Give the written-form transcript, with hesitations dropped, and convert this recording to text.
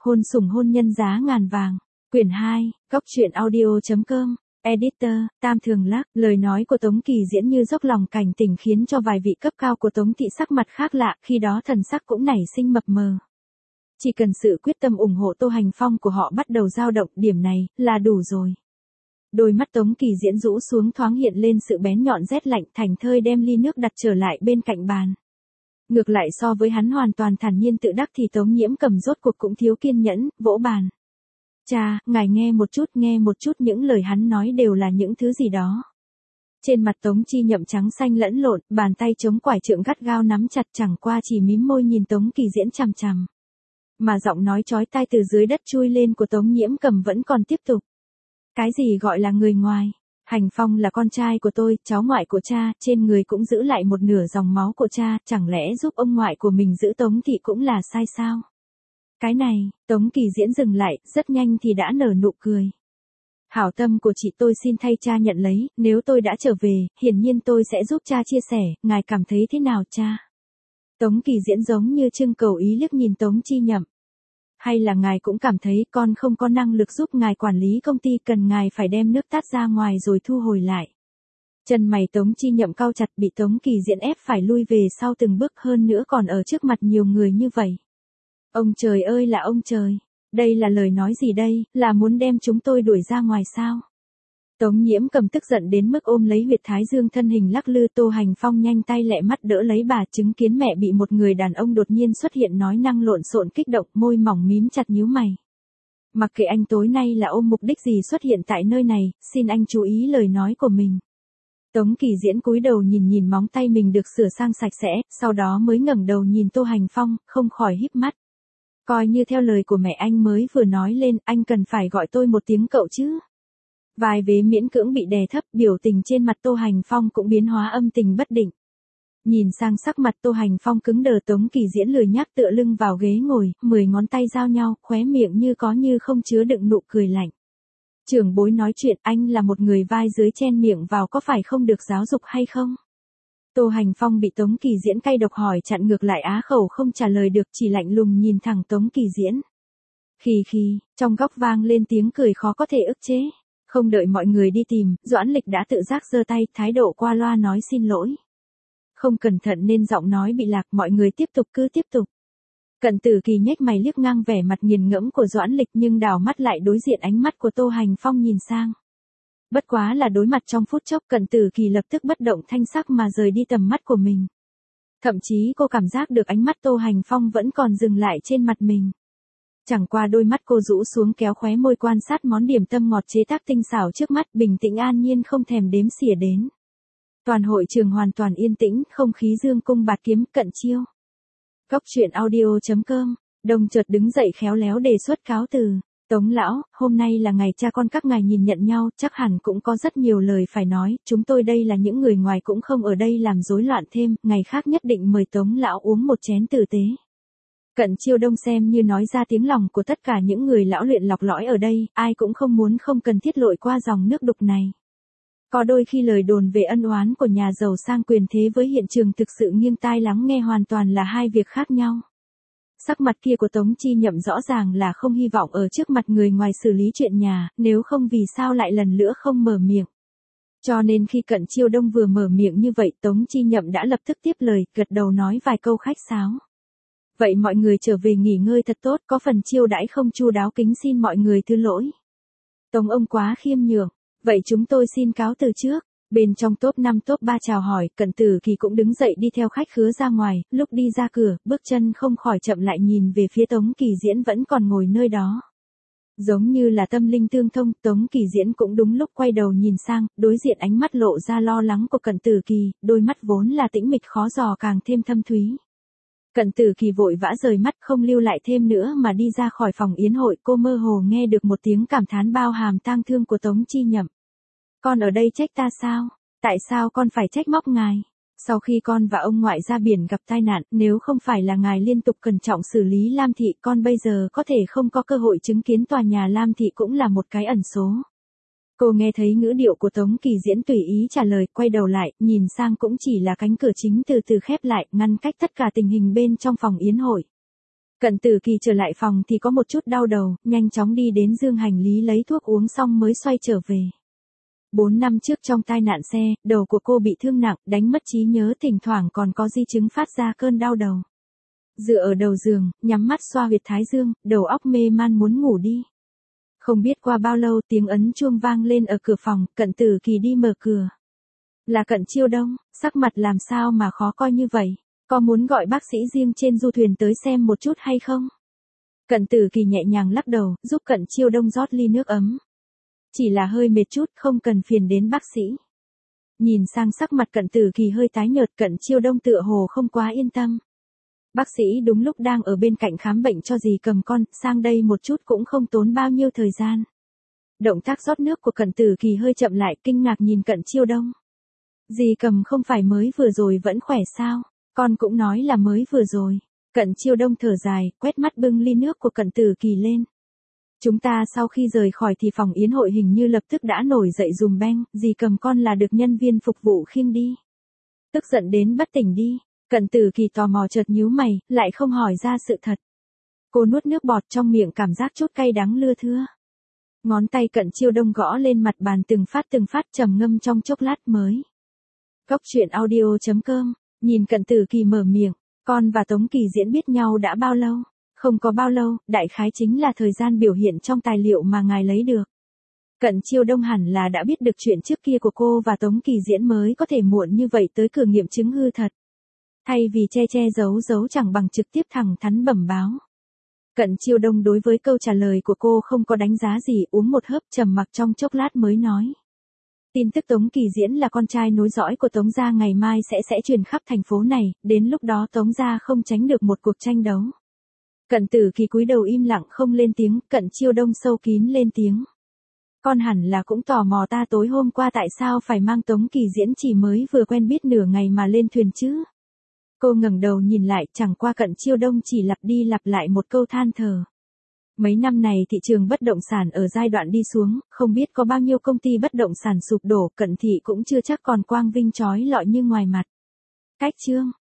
Hôn sủng hôn nhân giá ngàn vàng. Quyển 2, Góc truyện audio.com. Editor, Tam Thường Lắc. Lời nói của Tống Kỳ Diễn như dốc lòng cảnh tỉnh khiến cho vài vị cấp cao của Tống thị sắc mặt khác lạ, khi đó thần sắc cũng nảy sinh mập mờ. Chỉ cần sự quyết tâm ủng hộ Tô Hành Phong của họ bắt đầu dao động, điểm này là đủ rồi. Đôi mắt Tống Kỳ Diễn rũ xuống thoáng hiện lên sự bén nhọn rét lạnh, thành thơi đem ly nước đặt trở lại bên cạnh bàn. Ngược lại so với hắn hoàn toàn thản nhiên tự đắc thì Tống Nhiễm Cầm rốt cuộc cũng thiếu kiên nhẫn, vỗ bàn. Cha, ngài nghe một chút những lời hắn nói đều là những thứ gì đó. Trên mặt Tống Chi Nhậm trắng xanh lẫn lộn, bàn tay chống quải trượng gắt gao nắm chặt, chẳng qua chỉ mím môi nhìn Tống Kỳ Diễn chằm chằm. Mà giọng nói chói tai từ dưới đất chui lên của Tống Nhiễm Cầm vẫn còn tiếp tục. Cái gì gọi là người ngoài? Hành Phong là con trai của tôi, cháu ngoại của cha, trên người cũng giữ lại một nửa dòng máu của cha, chẳng lẽ giúp ông ngoại của mình giữ Tống thị cũng là sai sao? Cái này, Tống Kỳ Diễn dừng lại, rất nhanh thì đã nở nụ cười. Hảo tâm của chị tôi xin thay cha nhận lấy, nếu tôi đã trở về, hiển nhiên tôi sẽ giúp cha chia sẻ, ngài cảm thấy thế nào cha? Tống Kỳ Diễn giống như trưng cầu ý liếc nhìn Tống Chi Nhậm. Hay là ngài cũng cảm thấy con không có năng lực giúp ngài quản lý công ty, cần ngài phải đem nước tát ra ngoài rồi thu hồi lại. Chân mày Tống Chi Nhậm cau chặt, bị Tống Kỳ Diễn ép phải lui về sau từng bước, hơn nữa còn ở trước mặt nhiều người như vậy. Ông trời ơi là ông trời, đây là lời nói gì đây, là muốn đem chúng tôi đuổi ra ngoài sao? Tống Nhiễm Cầm tức giận đến mức ôm lấy huyệt thái dương, thân hình lắc lư. Tô Hành Phong nhanh tay lẹ mắt đỡ lấy bà, chứng kiến mẹ bị một người đàn ông đột nhiên xuất hiện nói năng lộn xộn kích động, môi mỏng mím chặt nhíu mày. Mặc kệ anh tối nay là ôm mục đích gì xuất hiện tại nơi này, xin anh chú ý lời nói của mình. Tống Kỳ Diễn cúi đầu nhìn móng tay mình được sửa sang sạch sẽ, sau đó mới ngẩng đầu nhìn Tô Hành Phong, không khỏi híp mắt. Coi như theo lời của mẹ anh mới vừa nói lên, anh cần phải gọi tôi một tiếng cậu chứ. Vai vế miễn cưỡng bị đè thấp, biểu tình trên mặt Tô Hành Phong cũng biến hóa âm tình bất định. Nhìn sang sắc mặt Tô Hành Phong cứng đờ, Tống Kỳ Diễn lười nhác tựa lưng vào ghế ngồi, 10 ngón tay giao nhau, khóe miệng như có như không chứa đựng nụ cười lạnh. Trưởng bối nói chuyện, anh là một người vai dưới chen miệng vào có phải không được giáo dục hay không? Tô Hành Phong bị Tống Kỳ Diễn cay độc hỏi chặn ngược lại, á khẩu không trả lời được, chỉ lạnh lùng nhìn thẳng Tống Kỳ Diễn. Khì, trong góc vang lên tiếng cười khó có thể ức chế. Không đợi mọi người đi tìm, Doãn Lịch đã tự giác giơ tay, thái độ qua loa nói xin lỗi. Không cẩn thận nên giọng nói bị lạc, mọi người cứ tiếp tục. Cận Tử Kỳ nhếch mày liếc ngang vẻ mặt nghiền ngẫm của Doãn Lịch, nhưng đảo mắt lại đối diện ánh mắt của Tô Hành Phong nhìn sang. Bất quá là đối mặt trong phút chốc, Cận Tử Kỳ lập tức bất động thanh sắc mà rời đi tầm mắt của mình. Thậm chí cô cảm giác được ánh mắt Tô Hành Phong vẫn còn dừng lại trên mặt mình. Chẳng qua đôi mắt cô rũ xuống kéo khóe môi quan sát món điểm tâm ngọt chế tác tinh xảo trước mắt, bình tĩnh an nhiên không thèm đếm xỉa đến. Toàn hội trường hoàn toàn yên tĩnh, không khí dương cung bạt kiếm, cận chiêu. Góc truyện audio.com. Đồng chợt đứng dậy khéo léo đề xuất cáo từ. Tống lão, hôm nay là ngày cha con các ngài nhìn nhận nhau, chắc hẳn cũng có rất nhiều lời phải nói, chúng tôi đây là những người ngoài cũng không ở đây làm rối loạn thêm, ngày khác nhất định mời Tống lão uống một chén tử tế. Cận Chiêu Đông xem như nói ra tiếng lòng của tất cả những người lão luyện lọc lõi ở đây, ai cũng không muốn không cần thiết lội qua dòng nước đục này. Có đôi khi lời đồn về ân oán của nhà giàu sang quyền thế với hiện trường thực sự nghiêng tai lắng nghe hoàn toàn là hai việc khác nhau. Sắc mặt kia của Tống Chi Nhậm rõ ràng là không hy vọng ở trước mặt người ngoài xử lý chuyện nhà, nếu không vì sao lại lần nữa không mở miệng. Cho nên khi Cận Chiêu Đông vừa mở miệng như vậy, Tống Chi Nhậm đã lập tức tiếp lời, gật đầu nói vài câu khách sáo. Vậy mọi người trở về nghỉ ngơi thật tốt, có phần chiêu đãi không chu đáo kính xin mọi người thứ lỗi. Tống ông quá khiêm nhường, vậy chúng tôi xin cáo từ trước. Bên trong top 5 top 3 chào hỏi, Cận Tử Kỳ cũng đứng dậy đi theo khách khứa ra ngoài, lúc đi ra cửa, bước chân không khỏi chậm lại nhìn về phía Tống Kỳ Diễn vẫn còn ngồi nơi đó. Giống như là tâm linh tương thông, Tống Kỳ Diễn cũng đúng lúc quay đầu nhìn sang, đối diện ánh mắt lộ ra lo lắng của Cận Tử Kỳ, đôi mắt vốn là tĩnh mịch khó dò càng thêm thâm thúy. Cận Tử Kỳ vội vã rời mắt không lưu lại thêm nữa mà đi ra khỏi phòng yến hội, cô mơ hồ nghe được một tiếng cảm thán bao hàm tang thương của Tống Chi Nhậm. Con ở đây trách ta sao? Tại sao con phải trách móc ngài? Sau khi con và ông ngoại ra biển gặp tai nạn, nếu không phải là ngài liên tục cẩn trọng xử lý Lam Thị, con bây giờ có thể không có cơ hội chứng kiến tòa nhà Lam Thị cũng là một cái ẩn số. Cô nghe thấy ngữ điệu của Tống Kỳ Diễn tùy ý trả lời, quay đầu lại, nhìn sang cũng chỉ là cánh cửa chính từ từ khép lại, ngăn cách tất cả tình hình bên trong phòng yến hội. Cận Tử Kỳ trở lại phòng thì có một chút đau đầu, nhanh chóng đi đến dương hành lý lấy thuốc uống xong mới xoay trở về. 4 năm trước trong tai nạn xe, đầu của cô bị thương nặng, đánh mất trí nhớ, thỉnh thoảng còn có di chứng phát ra cơn đau đầu. Dựa ở đầu giường, nhắm mắt xoa huyệt thái dương, đầu óc mê man muốn ngủ đi. Không biết qua bao lâu tiếng ấn chuông vang lên ở cửa phòng, Cận Tử Kỳ đi mở cửa. Là Cận Chiêu Đông, sắc mặt làm sao mà khó coi như vậy, có muốn gọi bác sĩ riêng trên du thuyền tới xem một chút hay không? Cận Tử Kỳ nhẹ nhàng lắc đầu, giúp Cận Chiêu Đông rót ly nước ấm. Chỉ là hơi mệt chút, không cần phiền đến bác sĩ. Nhìn sang sắc mặt Cận Tử Kỳ hơi tái nhợt, Cận Chiêu Đông tựa hồ không quá yên tâm. Bác sĩ đúng lúc đang ở bên cạnh khám bệnh cho dì cầm con, sang đây một chút cũng không tốn bao nhiêu thời gian. Động tác rót nước của Cận Tử Kỳ hơi chậm lại, kinh ngạc nhìn Cận Chiêu Đông. Dì cầm không phải mới vừa rồi vẫn khỏe sao? Con cũng nói là mới vừa rồi. Cận Chiêu Đông thở dài, quét mắt bưng ly nước của Cận Tử Kỳ lên. Chúng ta sau khi rời khỏi thì phòng yến hội hình như lập tức đã nổi dậy dùm beng, dì cầm con là được nhân viên phục vụ khiêng đi. Tức giận đến bất tỉnh đi. Cận Tử Kỳ tò mò chợt nhíu mày, lại không hỏi ra sự thật. Cô nuốt nước bọt trong miệng, cảm giác chút cay đắng lưa thưa. Ngón tay Cận Chiêu Đông gõ lên mặt bàn từng phát trầm ngâm trong chốc lát mới. Cốc truyện audio.com, nhìn Cận Tử Kỳ mở miệng, con và Tống Kỳ Diễn biết nhau đã bao lâu? Không có bao lâu, đại khái chính là thời gian biểu hiện trong tài liệu mà ngài lấy được. Cận Chiêu Đông hẳn là đã biết được chuyện trước kia của cô và Tống Kỳ Diễn mới có thể muộn như vậy tới cửa nghiệm chứng hư thật. Thay vì che giấu chẳng bằng trực tiếp thẳng thắn bẩm báo. Cận Chiêu Đông đối với câu trả lời của cô không có đánh giá gì, uống một hớp trầm mặc trong chốc lát mới nói. Tin tức Tống Kỳ Diễn là con trai nối dõi của Tống gia ngày mai sẽ truyền khắp thành phố này, đến lúc đó Tống gia không tránh được một cuộc tranh đấu. Cận Tử Kỳ cúi đầu im lặng không lên tiếng, Cận Chiêu Đông sâu kín lên tiếng. Con hẳn là cũng tò mò ta tối hôm qua tại sao phải mang Tống Kỳ Diễn chỉ mới vừa quen biết nửa ngày mà lên thuyền chứ? Cô ngẩng đầu nhìn lại, chẳng qua Cận Chiêu Đông chỉ lặp đi lặp lại một câu than thở. Mấy năm này thị trường bất động sản ở giai đoạn đi xuống, không biết có bao nhiêu công ty bất động sản sụp đổ, Cận thị cũng chưa chắc còn quang vinh chói lọi như ngoài mặt. Cách chương